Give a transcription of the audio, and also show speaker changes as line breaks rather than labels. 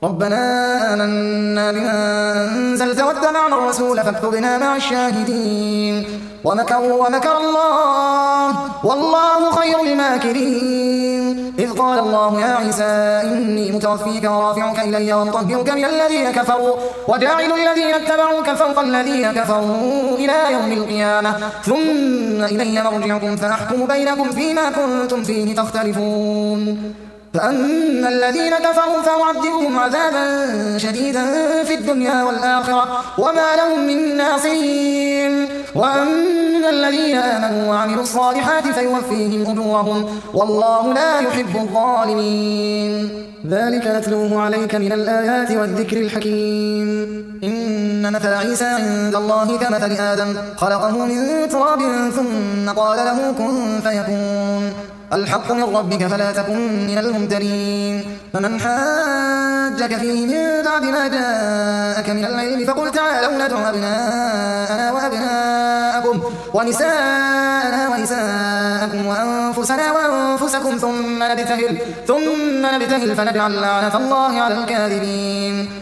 ربنا آمنا بما أنزلت واتبعنا الرسول فاكتبنا مع الشاهدين ومكروا ومكر الله والله خير الماكرين إذ قال الله يا عيسى إني متوفيك ورافعك إلي ومطهرك من الذين كفروا وجاعل الذين اتبعوك فوق الذين كفروا إلى يوم القيامة ثم إلي مرجعكم فأحكم بينكم فيما كنتم فيه تختلفون فأما الذين كفروا فأعذبهم عذابا شديدا في الدنيا والآخرة وما لهم من ناصرين وأما الذين آمنوا وعملوا الصالحات فيوفيهم أجورهم والله لا يحب الظالمين ذلك نتلوه عليك من الآيات والذكر الحكيم إن مثل عيسى عند الله كمثل آدم خلقه من تراب ثم قال له كن فيكون الحق من ربك فلا تكن من الممترين فمن حاجك فيه من بعد ما جاءك من العلم فقل تعالوا ندع أبناءنا وأبناءكم ونساءنا ونساءكم وأنفسنا وأنفسكم ثم نبتهل فنجعل لعنة الله على الكاذبين